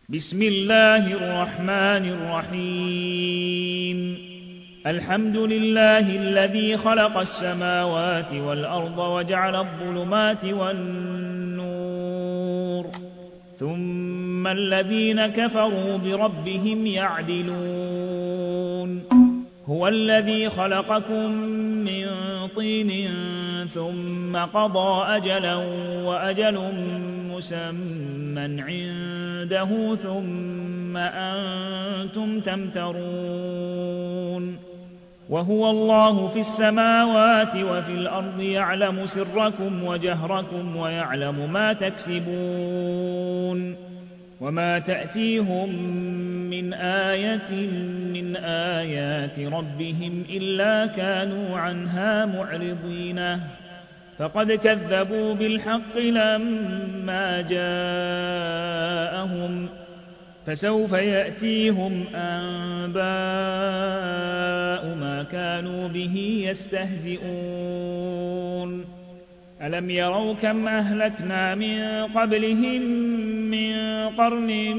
بسم الله الرحمن الرحيم الحمد لله الذي خلق السماوات والأرض وجعل الظلمات والنور ثم الذين كفروا بربهم يعدلون هو الذي خلقكم من طين ثم قضى أجلا وأجل مسمى عنده ثم أنتم تمترون وهو الله في السماوات وفي الأرض يعلم سركم وجهركم ويعلم ما تكسبون وما تأتيهم من آية من آيات ربهم إلا كانوا عنها معرضين فقد كذبوا بالحق لما جاءهم فسوف يأتيهم أنباء ما كانوا به يستهزئون ألم يروا كم أهلكنا من قبلهم من قرن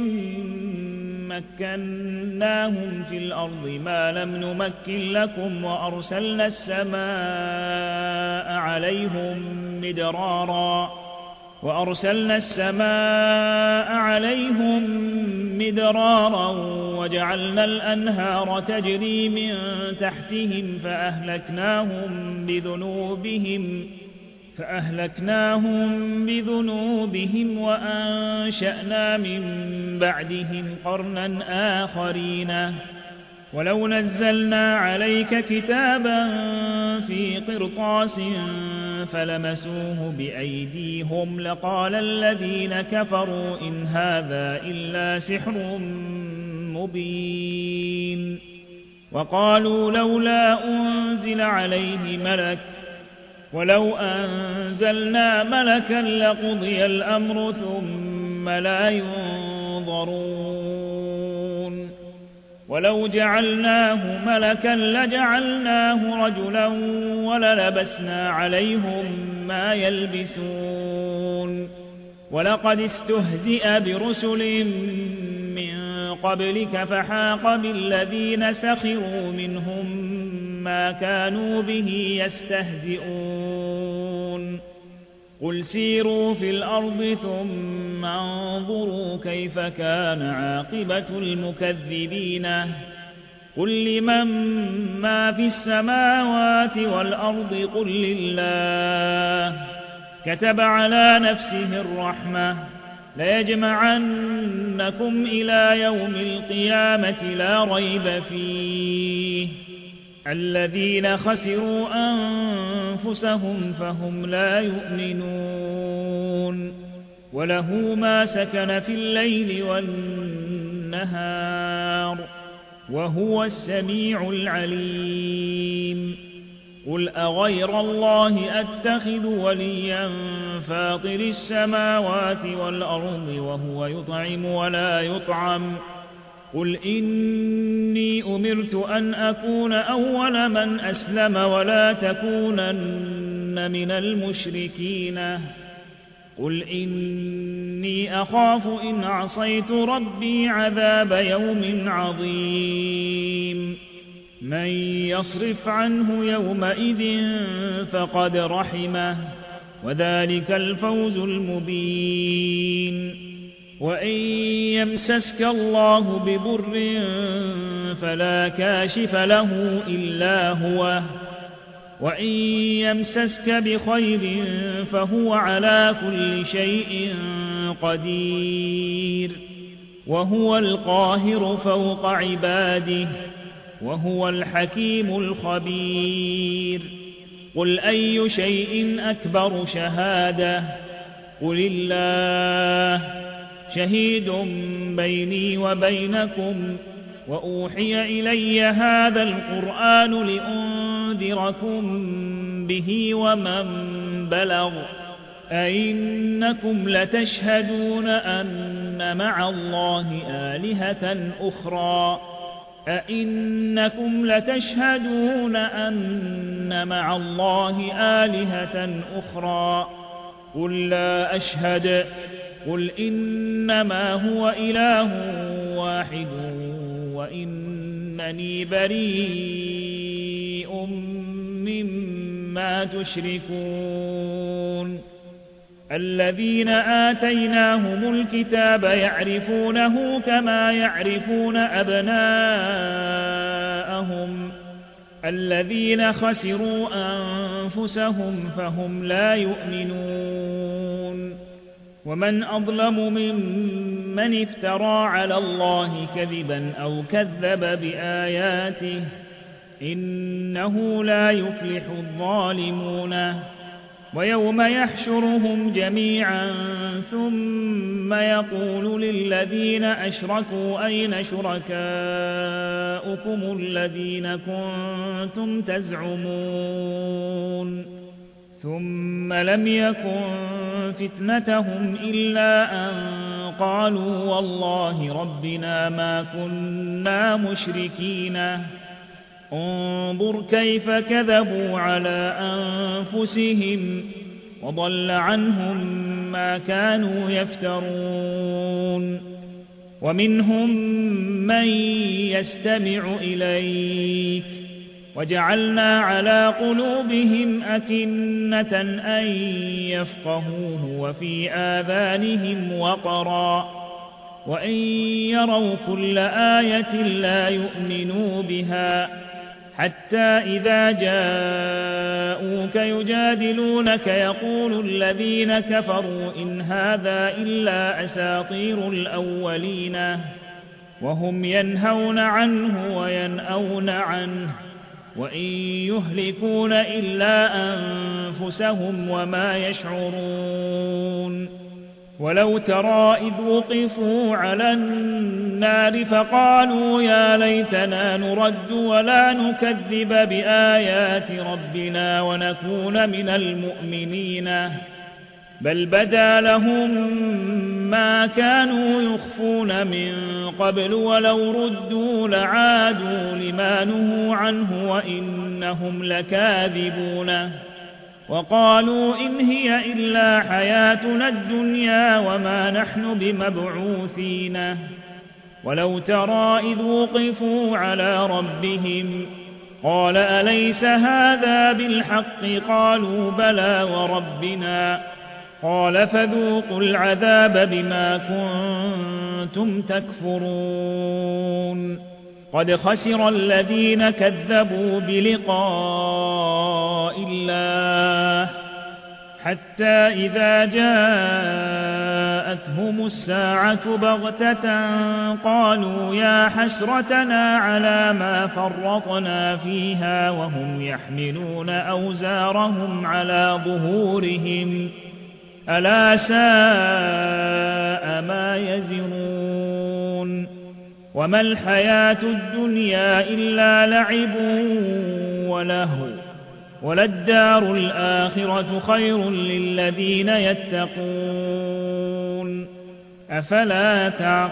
مكناهم في الأرض ما لم نمكن لكم وأرسلنا السماء عليهم مدرارا وجعلنا الأنهار تجري من تحتهم فأهلكناهم بذنوبهم وأنشأنا من بعدهم قرنا آخرين ولو نزلنا عليك كتابا في قرطاس فلمسوه بأيديهم لقال الذين كفروا إن هذا إلا سحر مبين وقالوا لولا أنزل عليه ملك ولو أنزلنا ملكا لقضي الأمر ثم لا ينظرون ولو جعلناه ملكا لجعلناه رجلا وللبسنا عليهم ما يلبسون ولقد استهزئ برسل من قبلك فحاق بالذين سخروا منهم ما كانوا به يستهزئون قل سيروا في الأرض ثم انظروا كيف كان عاقبة المكذبين قل لمن ما في السماوات والأرض قل لله كتب على نفسه الرحمة ليجمعنكم إلى يوم القيامة لا ريب فيه الذين خسروا أنفسهم فهم لا يؤمنون وله ما سكن في الليل والنهار وهو السميع العليم قل أغير الله أتخذ وليا فاطر السماوات والأرض وهو يطعم ولا يطعم قل إني أمرت أن أكون أول من أسلم ولا تكونن من المشركين قل إني أخاف إن عصيت ربي عذاب يوم عظيم من يصرف عنه يومئذ فقد رحمه وذلك الفوز المبين وإن يمسسك الله بضر فلا كاشف له إلا هو وإن يمسسك بخير فهو على كل شيء قدير وهو القاهر فوق عباده وهو الحكيم الخبير قل أي شيء أكبر شهادة قل الله شهيد بيني وبينكم وأوحي إلي هذا القرآن لأنذركم به ومن بلغ أئنكم لتشهدون أن مع الله آلهة أخرى قل لا أشهد قل إنما هو إله واحد وإنني بريء مما تشركون الذين آتيناهم الكتاب يعرفونه كما يعرفون أبناءهم الذين خسروا أنفسهم فهم لا يؤمنون ومن أظلم ممن افترى على الله كذبا أو كذب بآياته إنه لا يفلح الظالمون ويوم يحشرهم جميعا ثم يقول للذين أشركوا أين شركاؤكم الذين كنتم تزعمون ثم لم يكن فتنتهم إلا أن قالوا والله ربنا ما كنا مشركين انظر كيف كذبوا على أنفسهم وضل عنهم ما كانوا يفترون ومنهم من يستمع إليك وجعلنا على قلوبهم أكنة أن يفقهوه وفي آذانهم وقرا وإن يروا كل آية لا يؤمنوا بها حتى إذا جاءوك يجادلونك يقول الذين كفروا إن هذا إلا أساطير الأولين وهم ينهون عنه وينأون عنه وإن يهلكون إلا أنفسهم وما يشعرون ولو ترى إذ وقفوا على النار فقالوا يا ليتنا نرد ولا نكذب بآيات ربنا ونكون من المؤمنين بل بدا لهم ما كانوا يخفون من قبل ولو ردوا لعادوا لما نهوا عنه وإنهم لكاذبون وقالوا إن هي إلا حياتنا الدنيا وما نحن بمبعوثين ولو ترى إذ وقفوا على ربهم قال أليس هذا بالحق قالوا بلى وربنا قال فذوقوا العذاب بما كنتم تكفرون قد خسر الذين كذبوا بلقاء الله حتى إذا جاءتهم الساعة بغتة قالوا يا حسرتنا على ما فرطنا فيها وهم يحملون أوزارهم على ظهورهم ألا ساء ما يزرون وما الحياة الدنيا إلا لعب ولهو وللدار الآخرة خير للذين يتقون أفلا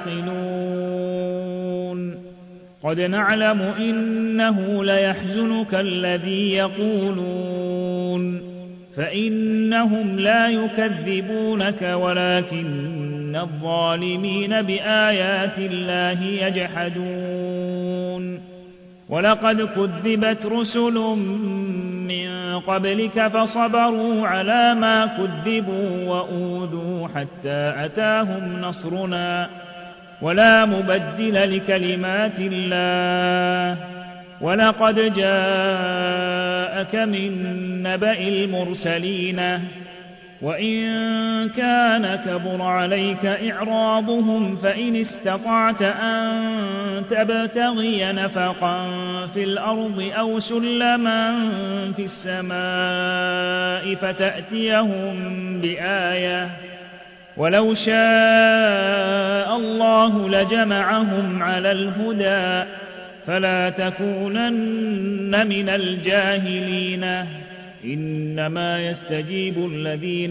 تعقلون قد نعلم إنه ليحزنك الذي يقولون فإنهم لا يكذبونك ولكن الظالمين بآيات الله يجحدون ولقد كذبت رسل من قبلك فصبروا على ما كذبوا وأوذوا حتى أتاهم نصرنا ولا مبدل لكلمات الله ولقد جاءك من نبأ المرسلين وإن كان كبر عليك إعراضهم فإن استطعت أن تبتغي نفقا في الأرض أو سلما في السماء فتأتيهم بآية ولو شاء الله لجمعهم على الهدى فلا تكونن من الجاهلين إنما يستجيب الذين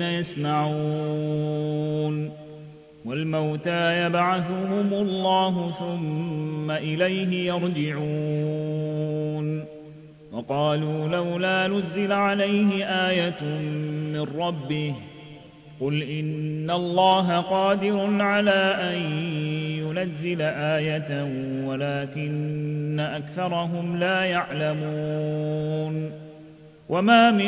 يسمعون والموتى يبعثهم الله ثم إليه يرجعون وقالوا لولا نزل عليه آية من ربه قل إن الله قادر على أن ينزل آية ولكن أكثرهم لا يعلمون وما من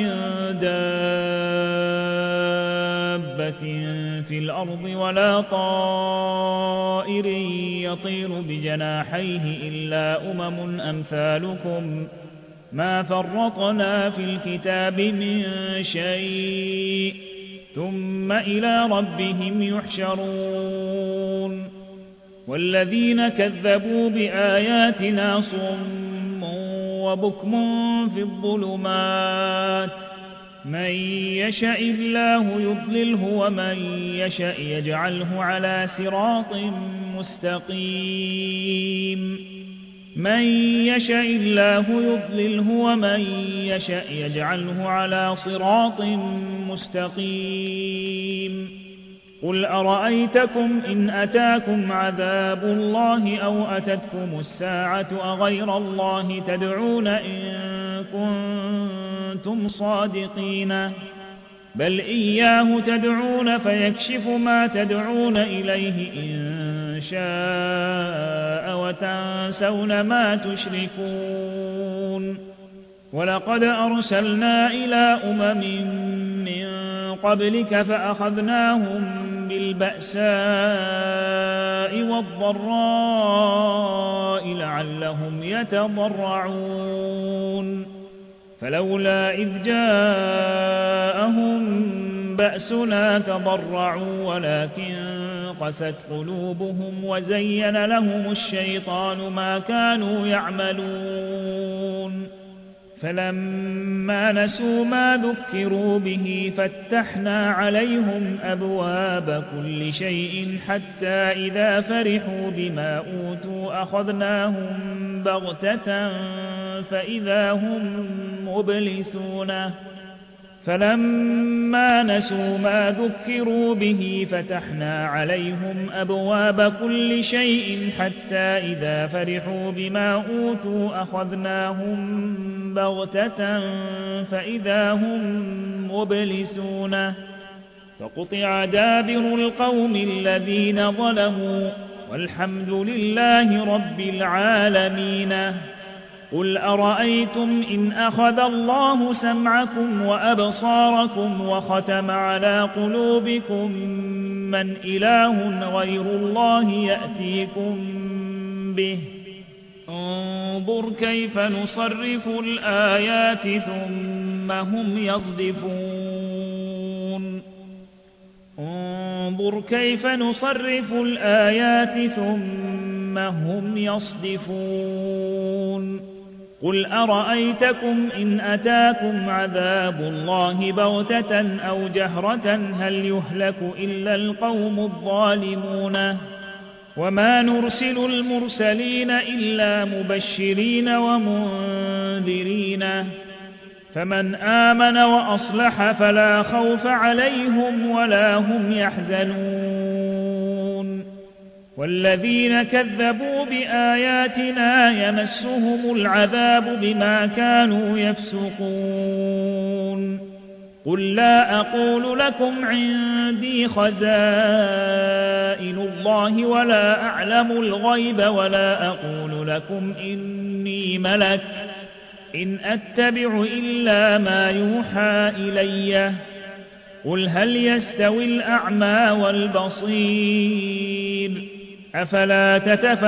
دابة في الأرض ولا طائر يطير بجناحيه إلا أمثالكم ما فرطنا في الكتاب من شيء ثم إلى ربهم يحشرون والذين كذبوا بآياتنا صم وبكم في الظلمات من يشاء الله يضلله ومن يشاء يجعله على صراط مستقيم من يشاء الله يضلله ومن يشاء يجعله على صراط مستقيم قل أرأيتكم إن أتاكم عذاب الله أو أتتكم الساعة أغير الله تدعون إن كنتم صادقين بل إياه تدعون فيكشف ما تدعون إليه إن شاء وتنسون ما تشركون ولقد أرسلنا إلى من قبلك فأخذناهم بالبأساء والضراء لعلهم يتضرعون فلولا إذ جاءهم بأسنا تضرعوا ولكن قست قلوبهم وزين لهم الشيطان ما كانوا يعملون فلما نسوا ما ذكروا به فتحنا عليهم أبواب كل شيء حتى إذا فرحوا بما أوتوا أخذناهم بغتة فإذا هم مبلسون فلما نسوا ما ذكروا به فتحنا عليهم أبواب كل شيء حتى إذا فرحوا بما أوتوا أخذناهم بغتة فإذا هم مبلسون فقطع دابر القوم الذين ظلموا والحمد لله رب العالمين قل أرأيتم إن أخذ الله سمعكم وأبصاركم وختم على قلوبكم من إله غير الله يأتيكم به انظر كيف نصرف الآيات ثم هم يصدفون انظر كيف نصرف الآيات ثم هم يصدفون قل أرأيتكم إن أتاكم عذاب الله بغتة أو جهرة هل يهلك إلا القوم الظالمون وما نرسل المرسلين إلا مبشرين ومنذرين فمن آمن وأصلح فلا خوف عليهم ولا هم يحزنون والذين كذبوا بآياتنا يمسهم العذاب بما كانوا يفسقون قل لا أقول لكم عندي خزائن الله ولا أعلم الغيب ولا أقول لكم إني ملك إن أتبع إلا ما يوحى إلي قل هل يستوي الأعمى والبصير أفلا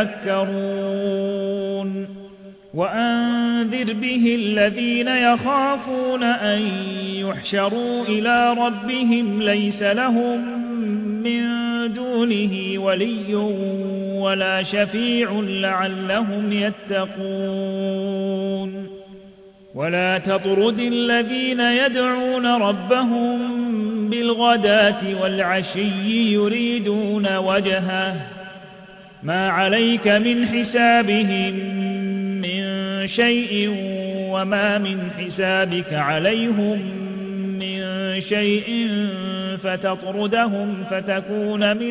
تتفكرون وأنذر به الذين يخافون أن يحشروا إلى ربهم ليس لهم من دونه ولي ولا شفيع لعلهم يتقون ولا تطرد الذين يدعون ربهم بالغداة والعشي يريدون وجهه ما عليك من حسابهم من شيء وما من حسابك عليهم من شيء فتطردهم فتكون من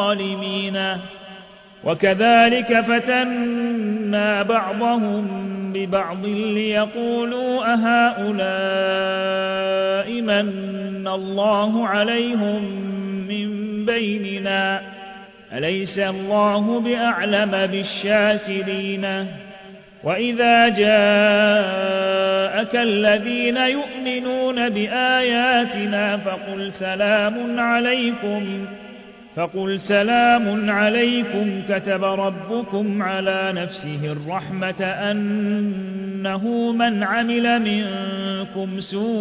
الظالمين وكذلك فتنا بعضهم ببعض ليقولوا أهؤلاء من الله عليهم من بيننا أليس الله بأعلم بالشاكرين وإذا جاءك الذين يؤمنون بآياتنا فقل سلام عليكم كتب ربكم على نفسه الرحمة أنه من عمل منكم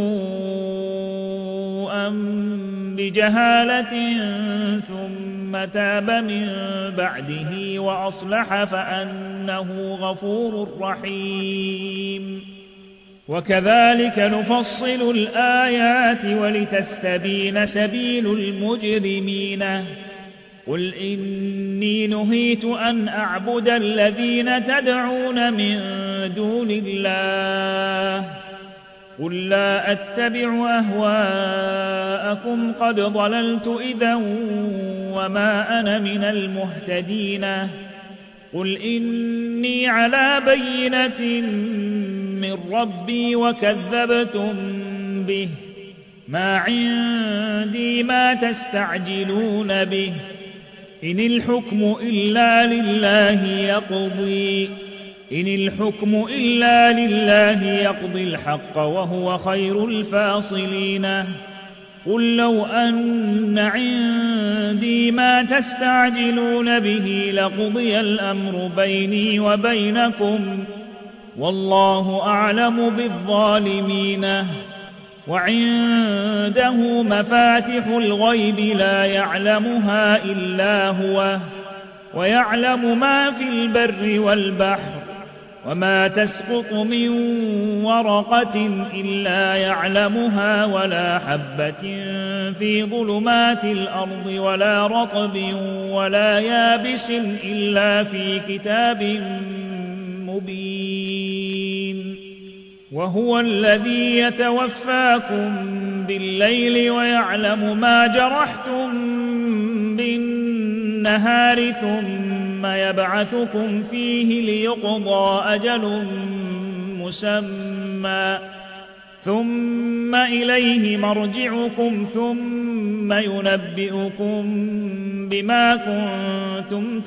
سوءا بجهالة ثم تاب من بعده وأصلح فأنه غفور رحيم وكذلك نفصل الآيات ولتستبين سبيل المجرمين قل إني نهيت أن أعبد الذين تدعون من دون الله قل لا أتبع أهواءكم قد ضللت إذا وما أنا من المهتدين قل إني على بينة من ربي وكذبتم به ما عندي ما تستعجلون به إن الحكم إلا لله يقضي الحق وهو خير الفاصلين قل لو أن عندي ما تستعجلون به لقضي الأمر بيني وبينكم والله أعلم بالظالمين وعنده مفاتح الغيب لا يعلمها إلا هو ويعلم ما في البر والبحر وما تسقط من ورقة إلا يعلمها ولا حبة في ظلمات الأرض ولا رطب ولا يابس إلا في كتاب مبين وهو الذي يتوفاكم بالليل ويعلم ما جرحتم بالنهار ثم يبعثكم فيه ليقضى أجل مسمى ثم إليه مرجعكم ثم ينبئكم بما كنتم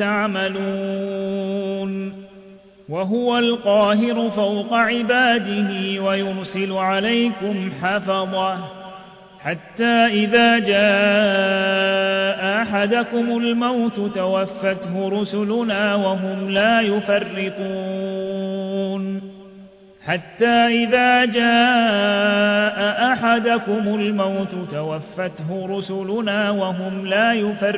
تعملون وهو القاهر فوق عباده ويرسل عليكم حفظه حتى إذا جاء أحدكم الموت توفته رسلنا وهم لا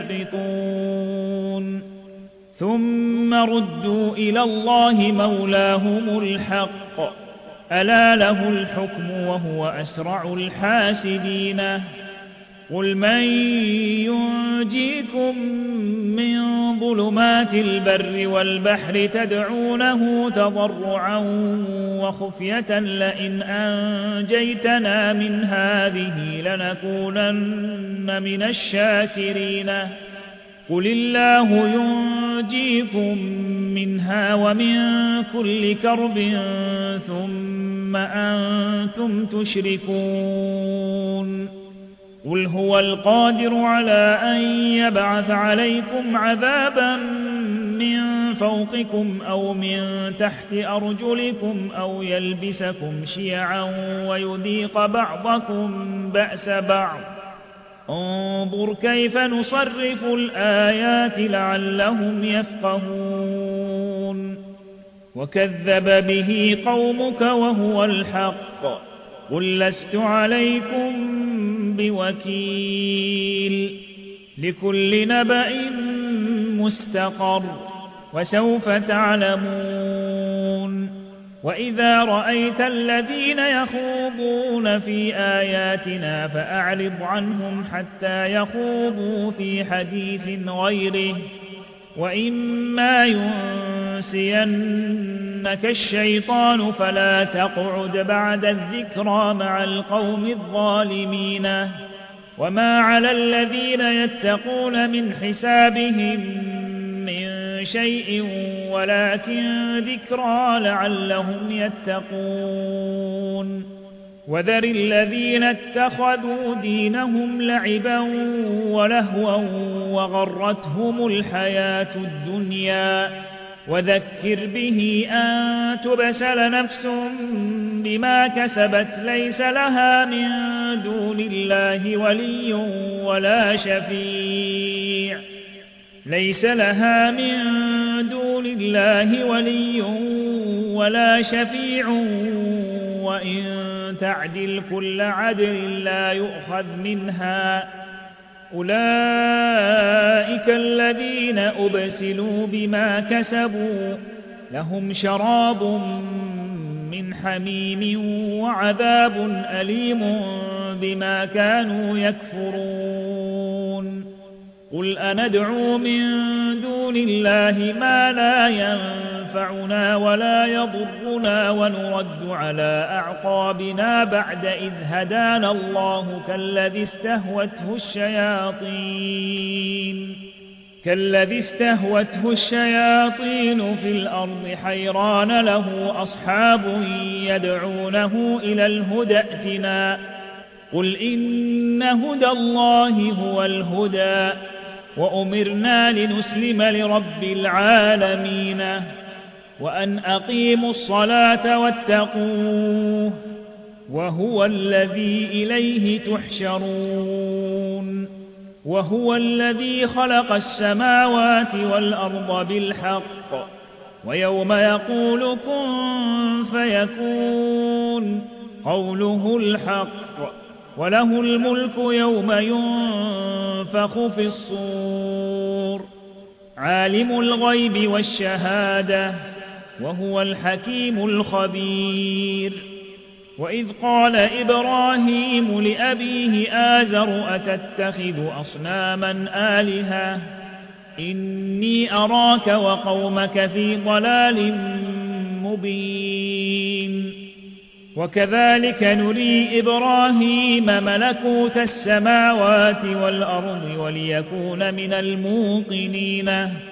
يفرطون ثم ردوا إلى الله مولاهم الحق ألا له الحكم وهو أسرع الحاسبين قل من ينجيكم من ظلمات البر والبحر تدعونه تضرعا وخفية لئن أنجيتنا من هذه لنكونن من الشاكرين قل الله ينجيكم منها ومن كل كرب ثم أنتم تشركون قل هو القادر على أن يبعث عليكم عذابا من فوقكم أو من تحت أرجلكم أو يلبسكم شيعا ويذيق بعضكم بأس بعض انظر كيف نصرف الآيات لعلهم يفقهون وكذب به قومك وهو الحق قل لست عليكم بوكيل لكل نبأ مستقر وسوف تعلمون وإذا رأيت الذين يخوضون في آياتنا فأعرض عنهم حتى يخوضوا في حديث غيره وإما ينسينك الشيطان فلا تقعد بعد الذكرى مع القوم الظالمين وما على الذين يتقون من حسابهم من شيء ولكن ذكرى لعلهم يتقون وذر الذين اتخذوا دينهم لعبا ولهوا وغرتهم الحياة الدنيا وذكر به أن تبسل نفس بما كسبت ليس لها من دون الله ولي ولا شفيع وإن تعدل كل عدل لا يؤخذ منها أولئك الذين أبسلوا بما كسبوا لهم شراب من حميم وعذاب أليم بما كانوا يكفرون قل أندعو من دون الله ما لا ينفعنا ولا يضرنا ونرد على أعقابنا بعد إذ هدانا الله كالذي استهوته الشياطين في الأرض حيران له أصحاب يدعونه إلى الهدى ائتنا قل إن هدى الله هو الهدى وأمرنا لنسلم لرب العالمين وأن أقيموا الصلاة واتقوه وهو الذي إليه تحشرون وهو الذي خلق السماوات والأرض بالحق ويوم يقول كن فيكون قوله الحق وله الملك يوم ينفخ في الصور عالم الغيب والشهادة وهو الحكيم الخبير وإذ قال إبراهيم لأبيه آزر أتتخذ أصناما آلهة إني أراك وقومك في ضلال مبين وكذلك نري إبراهيم ملكوت السماوات والأرض وليكون من الموقنين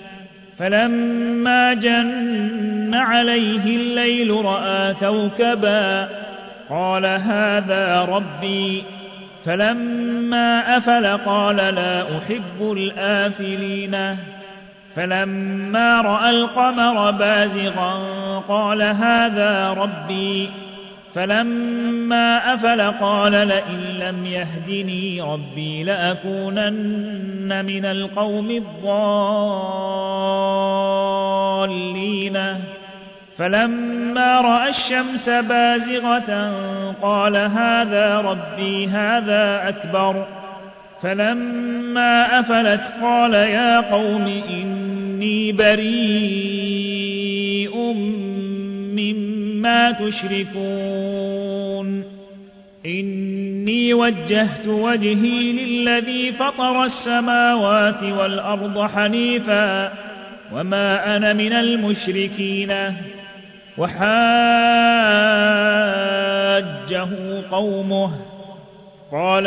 فلما جن عليه الليل رأى كوكبا قال هذا ربي فلما أفل قال لا أحب الآفلين فلما رأى القمر بازغا قال هذا ربي فلما أفل قال لئن لم يهدني ربي لأكونن من القوم الضالين فلما رأى الشمس بازغة قال هذا ربي هذا أكبر فلما أفلت قال يا قوم إني بريء مما تشركون إني وجهت وجهي للذي فطر السماوات والأرض حنيفا وما أنا من المشركين وحاجه قومه قال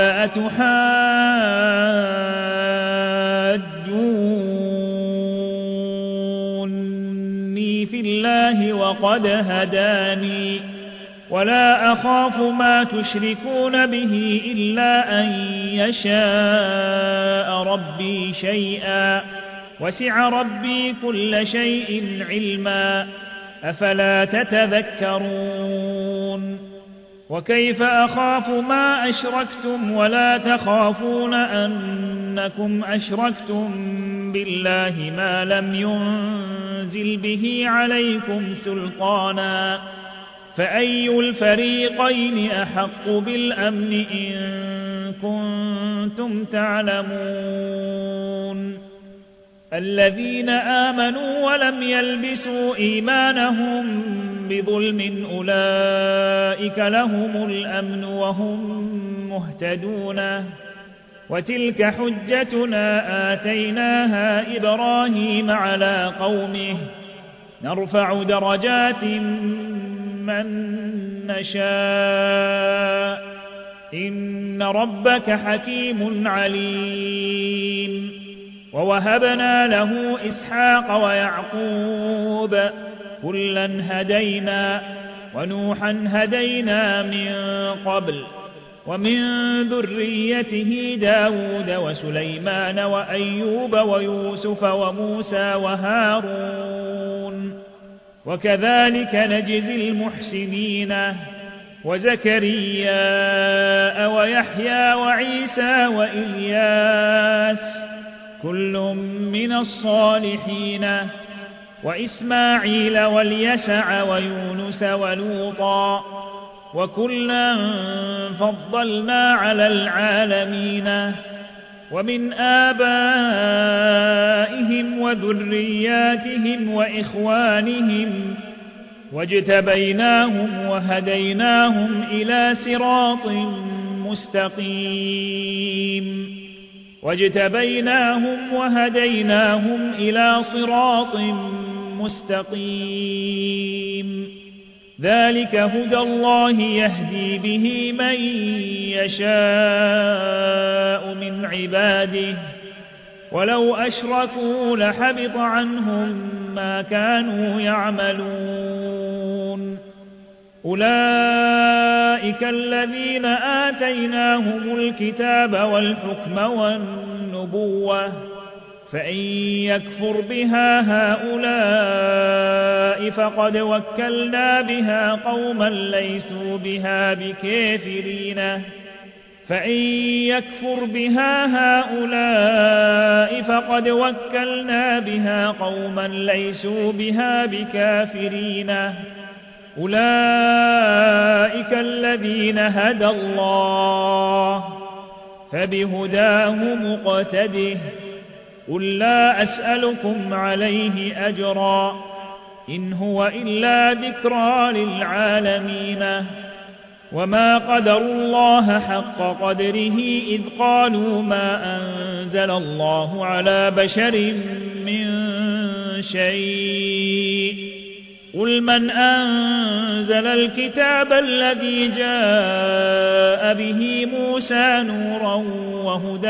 أتحاجوني في الله وقد هداني ولا أخاف ما تشركون به إلا أن يشاء ربي شيئا وسع ربي كل شيء علما أفلا تتذكرون وكيف أخاف ما أشركتم ولا تخافون أنكم أشركتم بالله ما لم ينزل به عليكم سلطانا فأي الفريقين أحق بالأمن إن كنتم تعلمون الذين آمنوا ولم يلبسوا إيمانهم بظلم أولئك لهم الأمن وهم مهتدون وتلك حجتنا آتيناها إبراهيم على قومه نرفع درجات من نشاء إن ربك حكيم عليم ووهبنا له إسحاق ويعقوب كلا هدينا ونوحا هدينا من قبل ومن ذريته داود وسليمان وأيوب ويوسف وموسى وهارون وكذلك نجزي المحسنين وزكريا ويحيى وعيسى وإلياس كل من الصالحين وإسماعيل واليسع ويونس ولوطا وكلا فضلنا على العالمين ومن آبائهم وذرياتهم وإخوانهم واجتبيناهم وهديناهم إلى صراط مستقيم ذلك هدى الله يهدي به من يشاء من عباده ولو أشركوا لحبط عنهم ما كانوا يعملون أولئك الذين آتيناهم الكتاب والحكم والنبوة فإن يكفر بها هؤلاء فقد وكلنا بها قوما ليسوا بها بكافرين أولئك الذين هدى الله فبهداه مقتده قل لا أسألكم عليه أجرا إن هو إلا ذكرى للعالمين وما قدروا الله حق قدره إذ قالوا ما أنزل الله على بشر من شيء قل من أنزل الكتاب الذي جاء به موسى نورا وهدى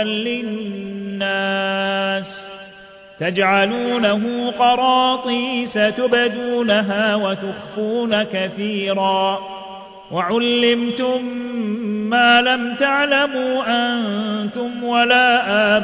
للناس تجعلونه قراطيس تبدونها وتخفون كثيرا وعلمتم ما لم تعلموا أنتم ولا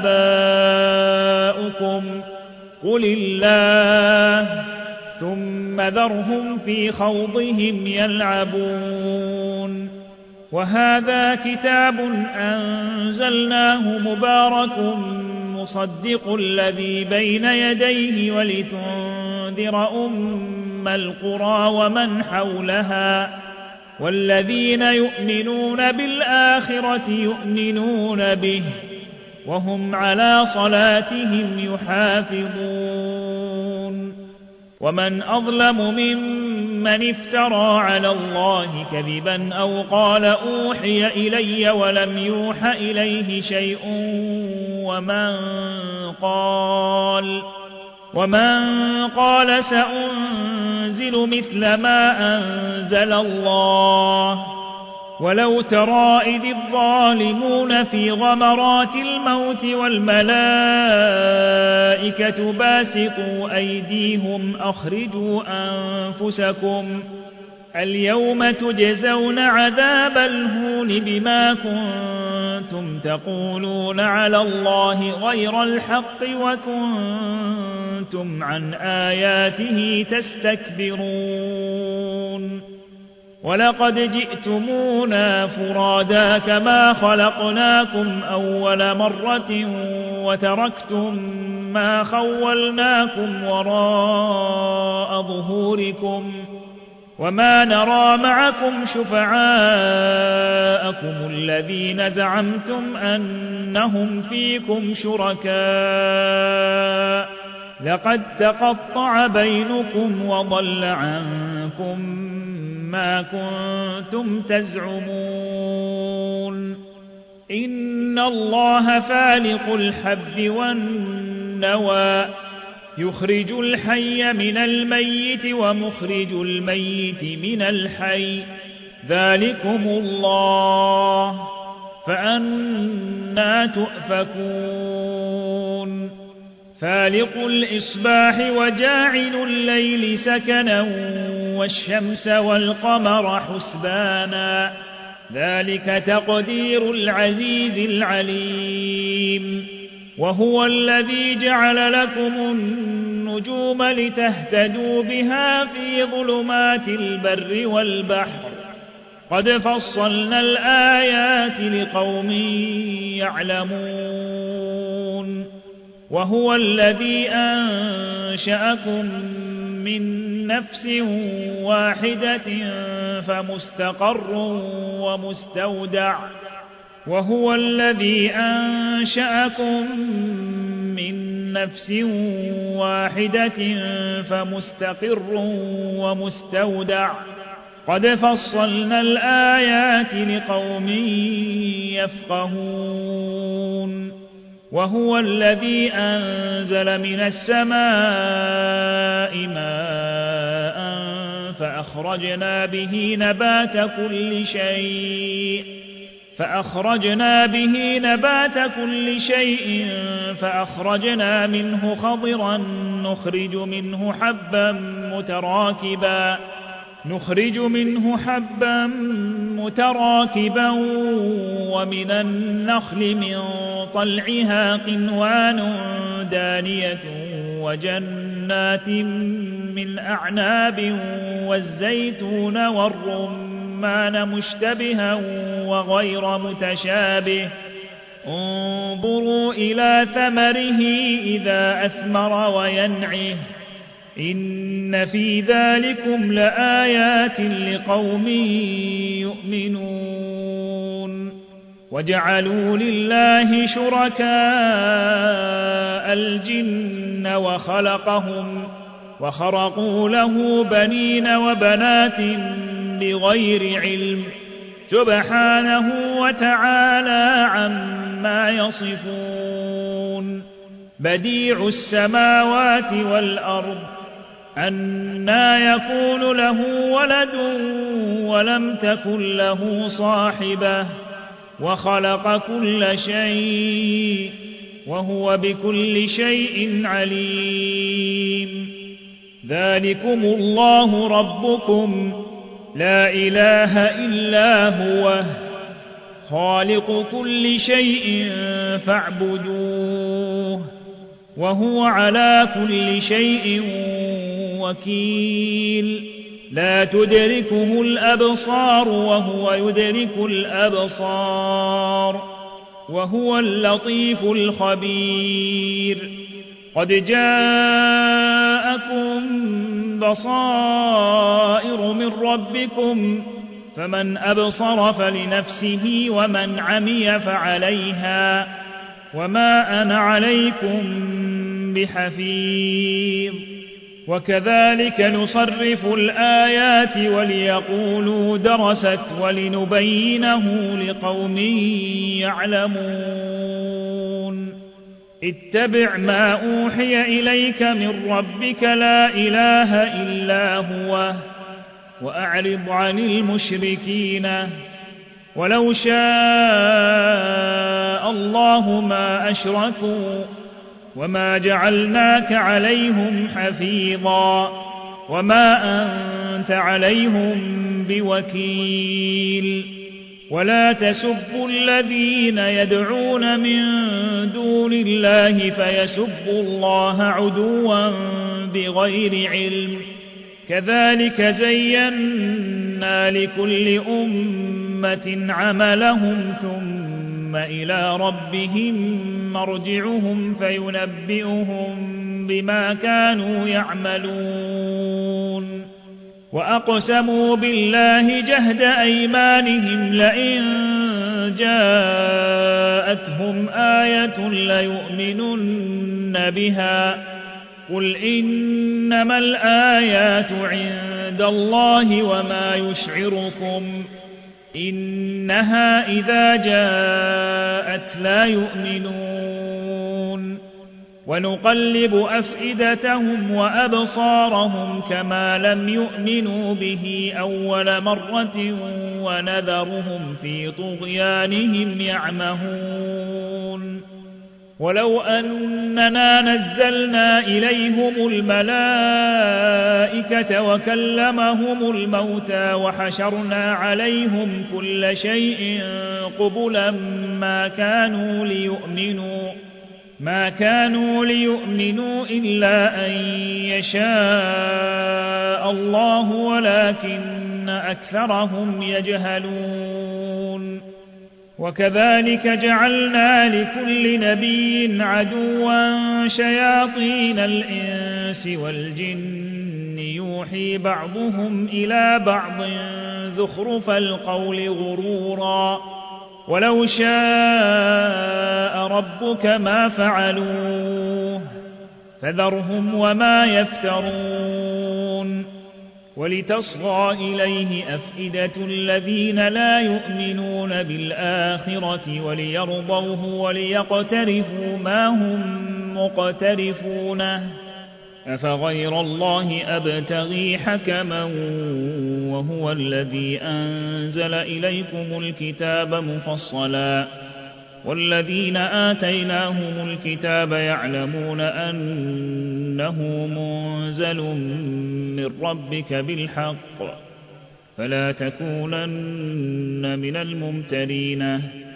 آباؤكم قل الله ثم ذرهم في خوضهم يلعبون وهذا كتاب أنزلناه مبارك مصدق الذي بين يديه ولتنذر أم القرى ومن حولها والذين يؤمنون بالآخرة يؤمنون به وهم على صلاتهم يحافظون ومن أظلم ممن افترى على الله كذبا أو قال أوحي إلي ولم يوح إليه شيء ومن قال سأنزل مثل ما أنزل الله ولو ترى إذ الظالمون في غمرات الموت والملائكة باسطوا أيديهم أخرجوا أنفسكم اليوم تجزون عذاب الهون بما كنتم تقولون على الله غير الحق وكنتم عن آياته تستكبرون ولقد جئتمونا فرادا كما خلقناكم أول مرة وتركتم ما خولناكم وراء ظهوركم وما نرى معكم شفعاءكم الذين زعمتم أنهم فيكم شركاء لقد تقطع بينكم وضل عنكم ما كنتم تزعمون إن الله فالق الحب والنوى يخرج الحي من الميت ومخرج الميت من الحي ذلكم الله فأنى تؤفكون فالق الإصباح وجاعل الليل سكنا والشمس والقمر حسبانا ذلك تقدير العزيز العليم وهو الذي جعل لكم النجوم لتهتدوا بها في ظلمات البر والبحر قد فصلنا الآيات لقوم يعلمون وهو الذي أنشأكم من نفس واحدة فمستقر ومستودع وهو الذي أنشأكم من نفس واحدة فمستقر ومستودع قد فصلنا الآيات لقوم يفقهون وهو الذي أنزل من السماء ماء فأخرجنا به نبات كل شيء فأخرجنا منه خضرا نخرج منه حبا متراكبا ومن النخل من طلعها قنوان دانية وجنات من أعناب والزيتون والرمان مشتبها وغير متشابه انظروا إلى ثمره إذا أثمر وينعه إن في ذلكم لآيات لقوم يؤمنون وجعلوا لله شركاء الجن وخرقوا له بنين وبنات بغير علم سبحانه وتعالى عما يصفون بديع السماوات والأرض أنى يكون له ولد ولم تكن له صاحبة وخلق كل شيء وهو بكل شيء عليم ذلكم الله ربكم لا إله إلا هو خالق كل شيء فاعبدوه وهو على كل شيء وكيل لا تدركه الأبصار وهو يدرك الأبصار وهو اللطيف الخبير قد جاءكم بصائر من ربكم فمن أبصر فلنفسه ومن عمي فعليها وما أنا عليكم بحفيظ وكذلك نصرف الآيات وليقولوا درست ولنبينه لقوم يعلمون اتبع ما أوحي إليك من ربك لا إله إلا هو وأعرض عن المشركين ولو شاء الله ما أشركوا وما جعلناك عليهم حفيظا وما أنت عليهم بوكيل ولا تسبوا الذين يدعون من دون الله فيسبوا الله عدوا بغير علم كذلك زينا لكل أمة عملهم ثم إلى ربهم مرجعهم فينبئهم بما كانوا يعملون وأقسموا بالله جهد أيمانهم لئن جاءتهم آية ليؤمنن بها قل إنما الآيات عند الله وما يشعركم إنها إذا جاءت لا يؤمنون ونقلب أفئدتهم وأبصارهم كما لم يؤمنوا به أول مرة ونذرهم في طغيانهم يعمهون ولو أننا نزلنا إليهم الملائكة وكلمهم الموتى وحشرنا عليهم كل شيء قبلا ما كانوا ليؤمنوا إلا أن يشاء الله ولكن أكثرهم يجهلون وكذلك جعلنا لكل نبي عدوا شياطين الإنس والجن يوحي بعضهم إلى بعض زخرف القول غرورا ولو شاء ربك ما فعلوه فذرهم وما يفترون ولتصغى إليه أفئدة الذين لا يؤمنون بالآخرة وليرضوه وليقترفوا ما هم مقترفونه أفغير الله أبتغي حكما وهو الذي أنزل إليكم الكتاب مفصلا والذين آتيناهم الكتاب يعلمون أنه منزل من ربك بالحق فلا تكونن من الممترين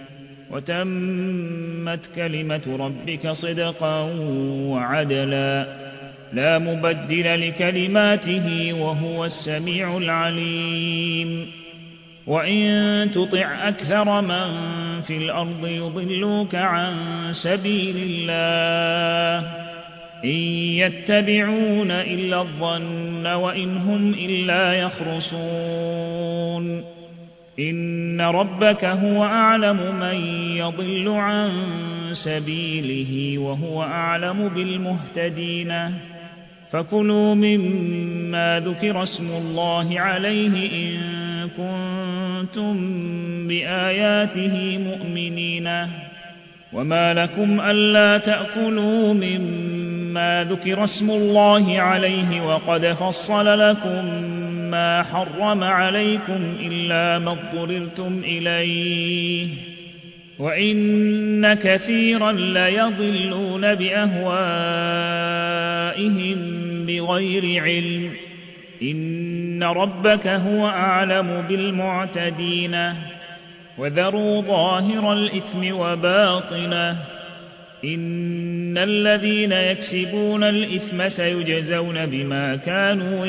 وتمت كلمة ربك صدقا وعدلا لا مبدل لكلماته وهو السميع العليم وإن تطع أكثر من في الأرض يضلوك عن سبيل الله إن يتبعون إلا الظن وإن هم إلا يخرصون إن ربك هو أعلم من يضل عن سبيله وهو أعلم بالمهتدين فكلوا مما ذكر اسم الله عليه إن كنتم بآياته مؤمنين وما لكم ألا تأكلوا مما ذكر اسم الله عليه وقد فصل لكم ما حرم عليكم إلا ما اضطررتم إليه وإن كثيرا ليضلون بأهوائهم بغير علم إن ربك هو أعلم بالمعتدين وذروا ظاهر الإثم وباطنه إن الذين يكسبون الإثم سيجزون بما كانوا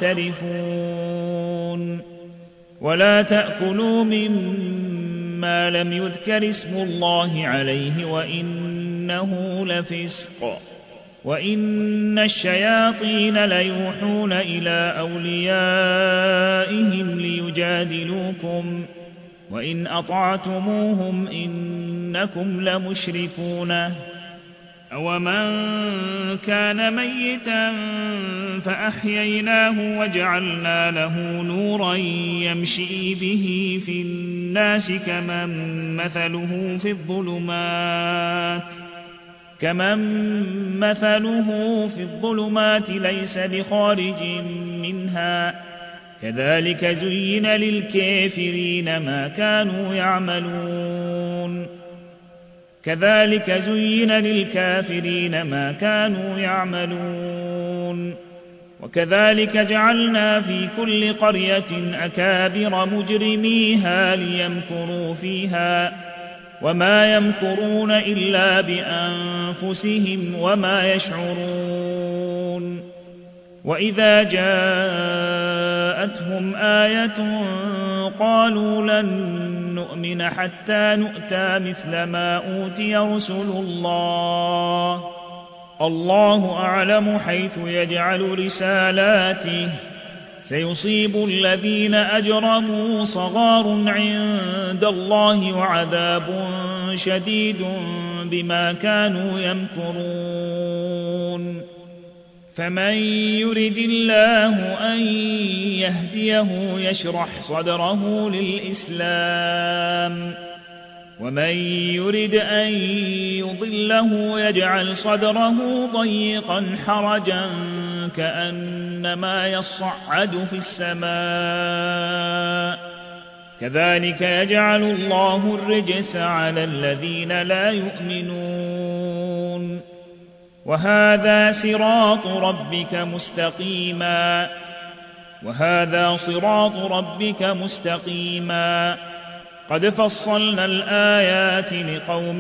يقترفون ولا تأكلوا مما لم يذكر اسم الله عليه وإنه لفسق وإن الشياطين ليوحون إلى أوليائهم ليجادلوكم وإن أطعتموهم إنكم لمشركون أومن كان ميتا فأحييناه وجعلنا له نورا يمشي به في الناس كمن مثله في الظلمات ليس بخارج منها كذلك زين للكافرين ما كانوا يعملون وكذلك جعلنا في كل قرية أكابر مجرميها ليمكروا فيها وما يمكرون إلا بأنفسهم وما يشعرون وإذا جاءتهم آية قالوا لن نؤمن حتى نؤتى مثل ما أوتي رسل الله أعلم حيث يجعل رسالاته سيصيب الذين أجرموا صغار عند الله وعذاب شديد بما كانوا يمكرون فمن يرد الله أن يهديه يشرح صدره للإسلام ومن يرد أن يضله يجعل صدره ضيقا حرجا كأنما يصعد في السماء كذلك يجعل الله الرجس على الذين لا يؤمنون وهذا صراط ربك مستقيما قد فصلنا الآيات لقوم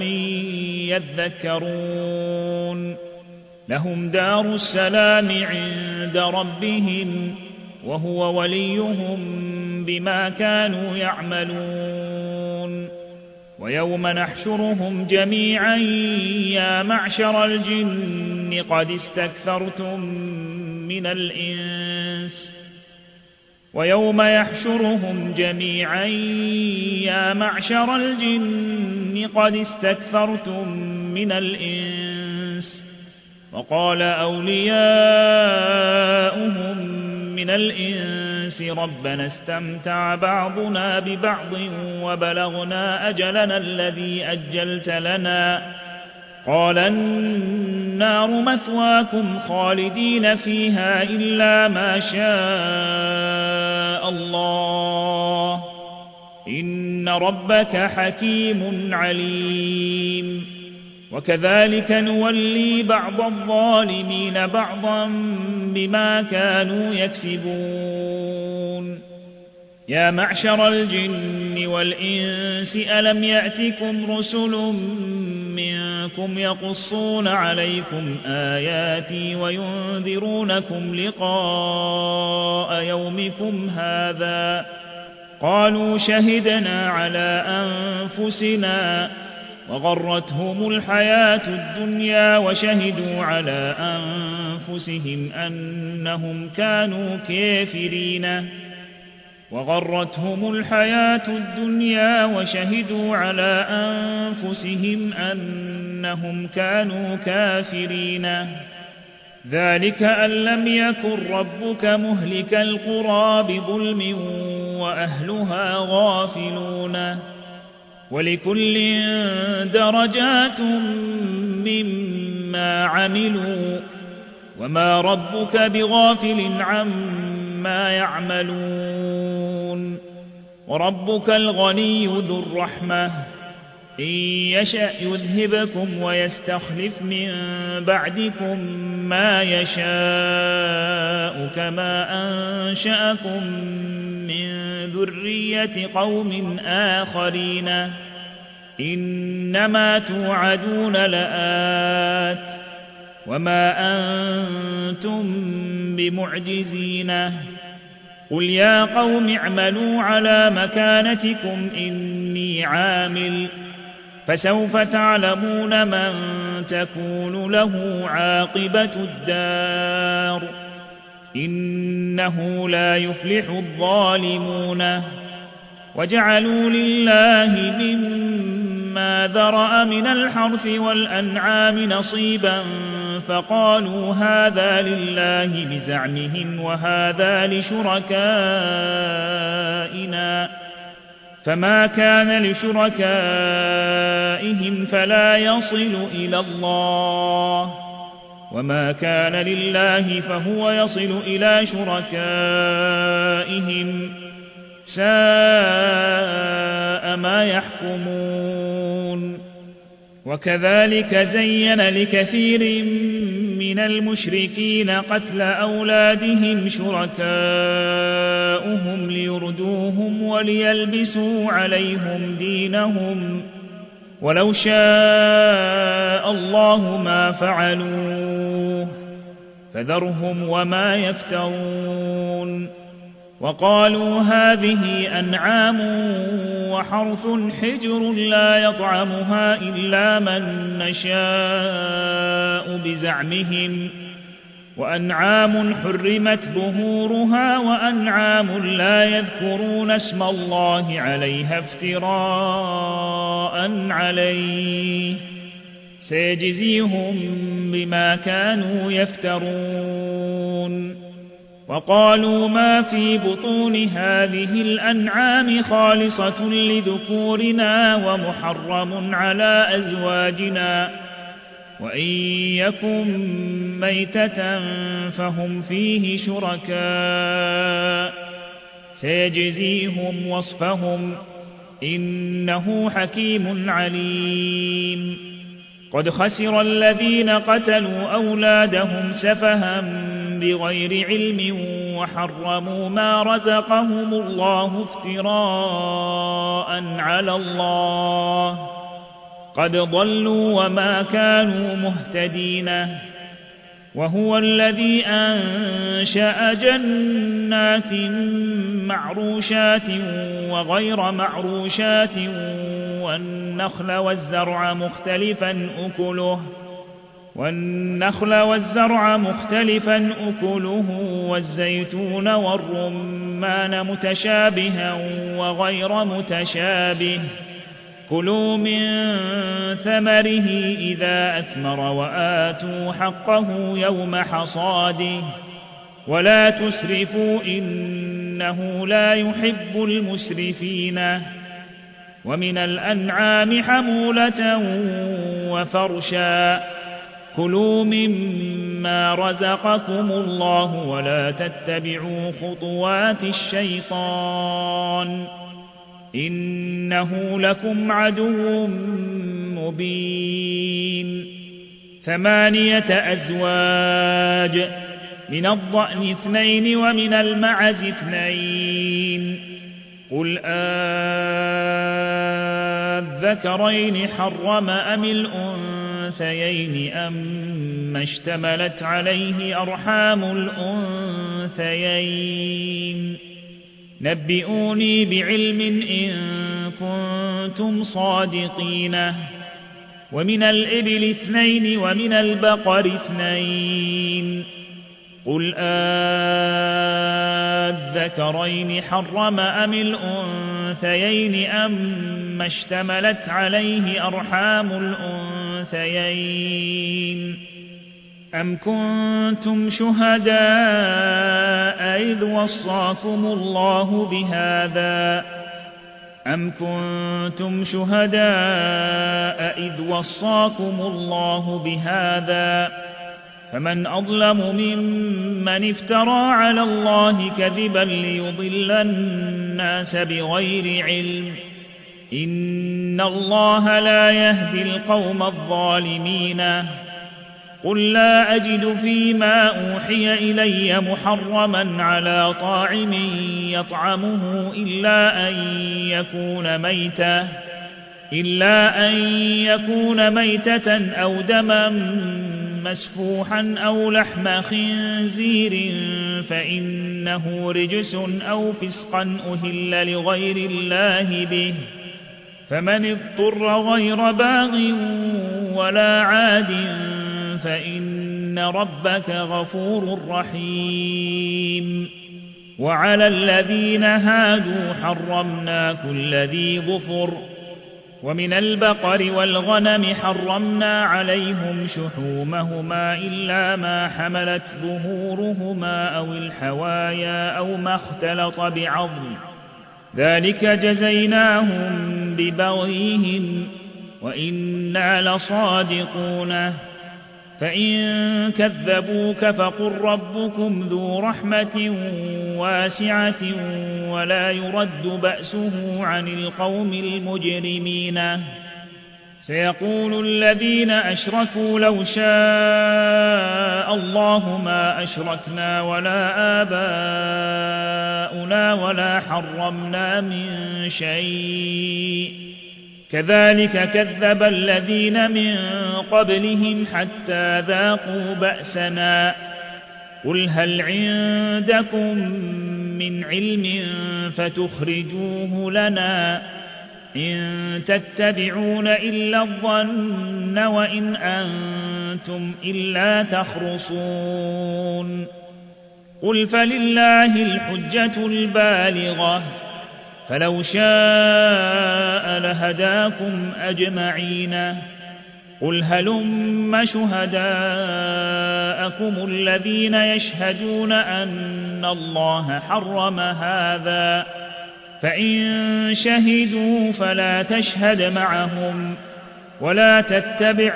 يذكرون لهم دار السلام عند ربهم وهو وليهم بما كانوا يعملون ويوم نحشرهم جميعا يا معشر الجن قد استكثرتم من الإنس ويوم يحشرهم جميعا يا معشر الجن قد استكثرتم من الإنس وقال أولياؤهم من الإنس ربنا استمتع بعضنا ببعض وبلغنا أجلنا الذي أجلت لنا قال النار مثواكم خالدين فيها إلا ما شاء الله إن ربك حكيم عليم وكذلك نولي بعض الظالمين بعضا بما كانوا يكسبون يا معشر الجن والإنس ألم يأتكم رسل منكم يقصون عليكم آياتي وينذرونكم لقاء يومكم هذا قالوا شهدنا على أنفسنا وغرتهم الحياة الدنيا وشهدوا على أنفسهم أنهم كانوا كافرين وغرتهم الحياة الدنيا وشهدوا على أنفسهم أنهم كانوا كافرين ذلك أن لم يكن ربك مهلك القرى بظلم وأهلها غافلون ولكل درجات مما عملوا وما ربك بغافل عما يعملون وربك الغني ذو الرحمة إن يشأ يذهبكم ويستخلف من بعدكم ما يشاء كما أنشأكم من ذرية قوم آخرين إنما توعدون لآت وما أنتم بمعجزين قل يا قوم اعملوا على مكانتكم إني عامل فسوف تعلمون من تكون له عاقبة الدار إنه لا يفلح الظالمون وجعلوا لله مما ذرأ من الحرث والأنعام نصيبا فقالوا هذا لله بزعمهم وهذا لشركائنا فما كان لشركائهم فلا يصل إلى الله وما كان لله فهو يصل إلى شركائهم ساء ما يحكمون وكذلك زين لكثير من المشركين قتل أولادهم شركاؤهم ليردوهم وليلبسوا عليهم دينهم ولو شاء الله ما فعلوه فذرهم وما يفترون وقالوا هذه أنعام وحرث حجر لا يطعمها إلا من نشاء بزعمهم وأنعام حرمت ظهورها وأنعام لا يذكرون اسم الله عليها افتراء عليه سيجزيهم بما كانوا يفترون وقالوا ما في بطون هذه الأنعام خالصة لذكورنا ومحرم على أزواجنا وإن يكن ميتة فهم فيه شركاء سيجزيهم وصفهم إنه حكيم عليم قد خسر الذين قتلوا أولادهم سفها بغير علم وحرموا ما رزقهم الله افتراء على الله قد ضلوا وما كانوا مهتدين وهو الذي أنشأ جنات معروشات وغير معروشات والنخل والزرع مختلفا أكله والزيتون والرمان متشابها وغير متشابه كلوا من ثمره إذا أثمر وآتوا حقه يوم حصاده ولا تسرفوا إنه لا يحب المسرفين ومن الأنعام حمولة وفرشا كلوا مما رزقكم الله ولا تتبعوا خطوات الشيطان إنه لكم عدو مبين 8 أزواج من الضأن 2 ومن المعز 2 قل أذكرين حرم أم الأنثيين أم اشتملت عليه أرحام الأنثيين نبئوني بعلم إن كنتم صادقين ومن الإبل 2 ومن البقر 2 قل أذكرين حرم أم الأنثيين أم اشتملت عليه أرحام الأنثيين أم كنتم شهداء إذ وصاكم الله بهذا فمن أظلم ممن افترى على الله كذبا ليضل الناس بغير علم إن الله لا يهدي القوم الظالمين قل لا أجد فيما أوحي إلي محرما على طاعم يطعمه إلا أن يكون ميتة أو دما مسفوحا أو لحم خنزير فإنه رجس أو فسقا أهل لغير الله به فمن اضطر غير باغ ولا عاد فإن ربك غفور رحيم وعلى الذين هادوا حرمنا كل ذي ظفر ومن البقر والغنم حرمنا عليهم شحومهما إلا ما حملت ظهورهما أو الحوايا أو ما اختلط بعظم ذلك جزيناهم ببغيهم وإنا لصادقون فإن كذبوك فقل ربكم ذو رحمة واسعة ولا يرد بأسه عن القوم المجرمين سيقول الذين أشركوا لو شاء الله ما أشركنا ولا آباؤنا ولا حرمنا من شيء كذلك كذب الذين من قبلهم حتى ذاقوا بأسنا قل هل عندكم من علم فتخرجوه لنا إن تتبعون إلا الظن وإن أنتم إلا تخرصون قل فلله الحجة البالغة فلو شاء لهداكم أجمعين قل هلم شهداءكم الذين يشهدون أن الله حرم هذا فإن شهدوا فلا تشهد معهم ولا تتبع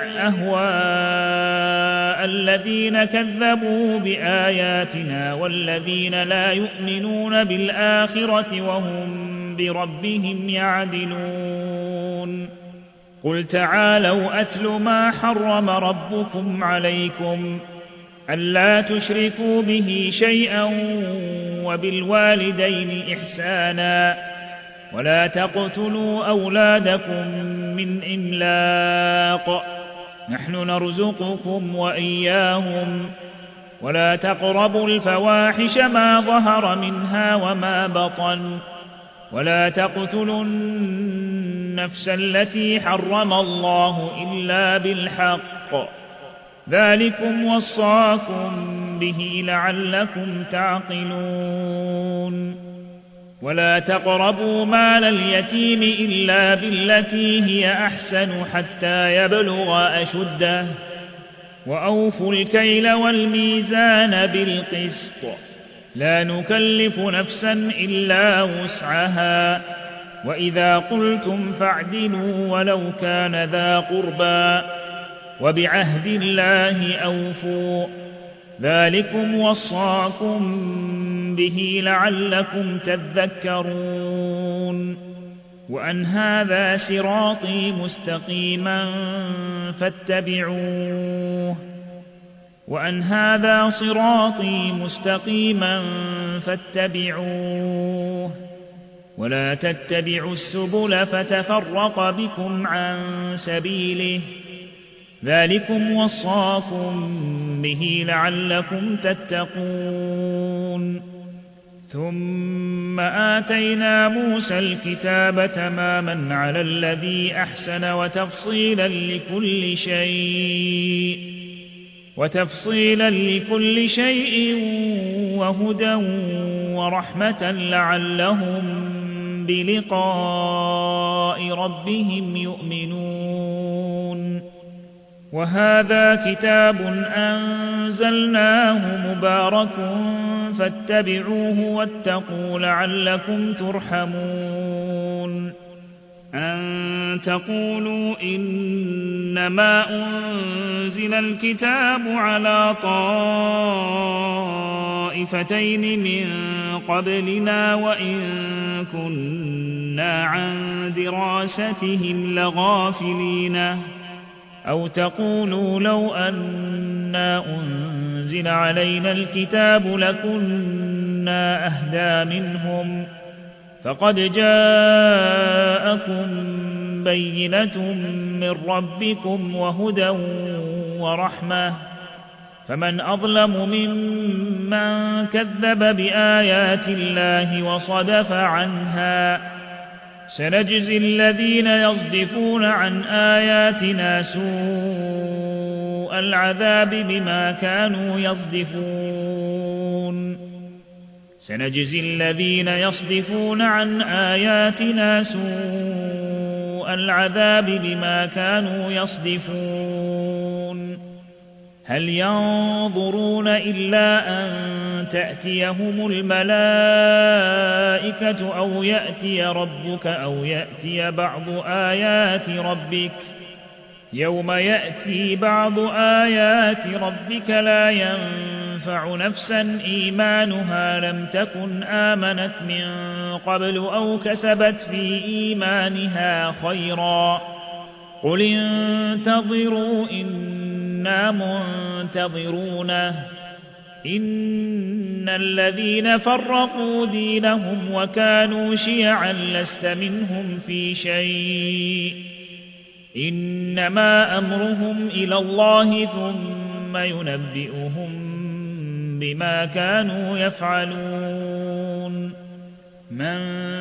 أهواء الذين كذبوا بآياتنا والذين لا يؤمنون بالآخرة وهم بربهم يعدلون قل تعالوا أتل ما حرم ربكم عليكم ألا تشركوا به شيئا وبالوالدين إحسانا ولا تقتلوا أولادكم من إملاق نحن نرزقكم وإياهم ولا تقربوا الفواحش ما ظهر منها وما بطن ولا تقتلوا النفس التي حرم الله إلا بالحق ذلكم وصاكم به لعلكم تعقلون ولا تقربوا مال اليتيم إلا بالتي هي أحسن حتى يبلغ أشده وأوفوا الكيل والميزان بالقسط لا نكلف نفسا إلا وسعها وإذا قلتم فاعدلوا ولو كان ذا قربى وبعهد الله أوفوا ذلكم وصاكم به لعلكم تذكرون وأن هذا صراطي مستقيما فاتبعوه وأن هذا صراطي مستقيما فاتبعوه ولا تتبعوا السبل فتفرق بكم عن سبيله ذلكم وصاكم به لعلكم تتقون ثم آتينا موسى الكتاب تماما على الذي أحسن وتفصيلا لكل شيء وهدى ورحمة لعلهم بلقاء ربهم يؤمنون وهذا كتاب أنزلناه مبارك فاتبعوه واتقوا لعلكم ترحمون أن تقولوا إنما أنزل الكتاب على طائفتين من قبلنا وإن كنا عن دراستهم لغافلين أو تقولوا لو أنا أنزل علينا الكتاب لكنا أهدى منهم فقد جاءكم بينة من ربكم وهدى ورحمة فمن أظلم ممن كذب بآيات الله وصدف عنها سنجزي الذين يصدفون عن آياتنا سوء العذاب بما كانوا يصدفون سنجزي الذين يصدفون عن آياتنا سوء العذاب بما كانوا يصدفون هل ينظرون إلا أن تأتيهم الملائكة أو يأتي ربك أو يأتي بعض آيات ربك يوم يأتي بعض آيات ربك لا ينفع نفسا إيمانها لم تكن آمنت من قبل أو كسبت في إيمانها خيرا قل انتظروا إنا منتظرون إن الذين فرقوا دينهم وكانوا شيعا لست منهم في شيء إنما أمرهم إلى الله ثم ينبئهم بما كانوا يفعلون من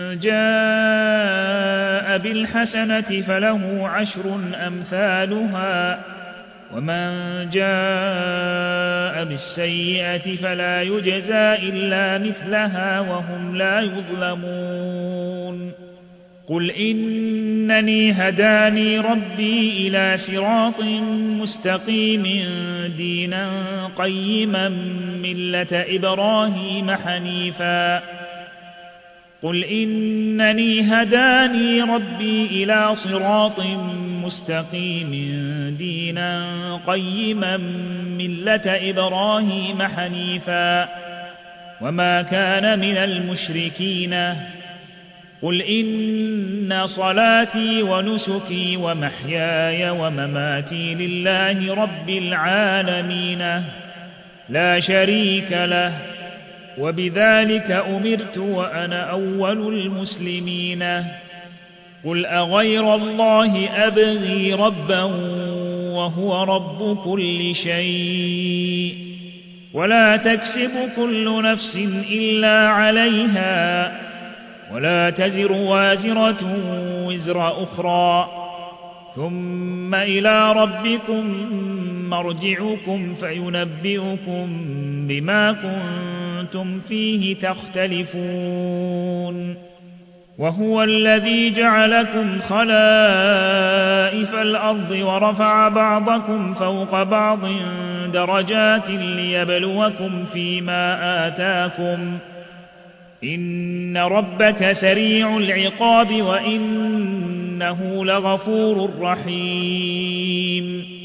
جاء بالحسنة فله عشر أمثالها ومن جاء بالسيئة فلا يجزى إلا مثلها وهم لا يظلمون قل إنني هداني ربي إلى صراط مستقيم دينا قيما ملة إبراهيم حنيفا قل إنني هداني ربي إلى صراط مستقيم دينا قيما ملة إبراهيم حنيفا وما كان من المشركين قل إن صلاتي ونسكي ومحياي ومماتي لله رب العالمين لا شريك له وبذلك أمرت وأنا أول المسلمين قل أغير الله أبغي ربا وهو رب كل شيء ولا تكسب كل نفس إلا عليها ولا تزر وازرة وزر أخرى ثم إلى ربكم مرجعكم فينبئكم بما كنتم فيه تختلفون وهو الذي جعلكم خلائف الأرض ورفع بعضكم فوق بعض درجات ليبلوكم فيما آتاكم إن ربك سريع العقاب وإنه لغفور رحيم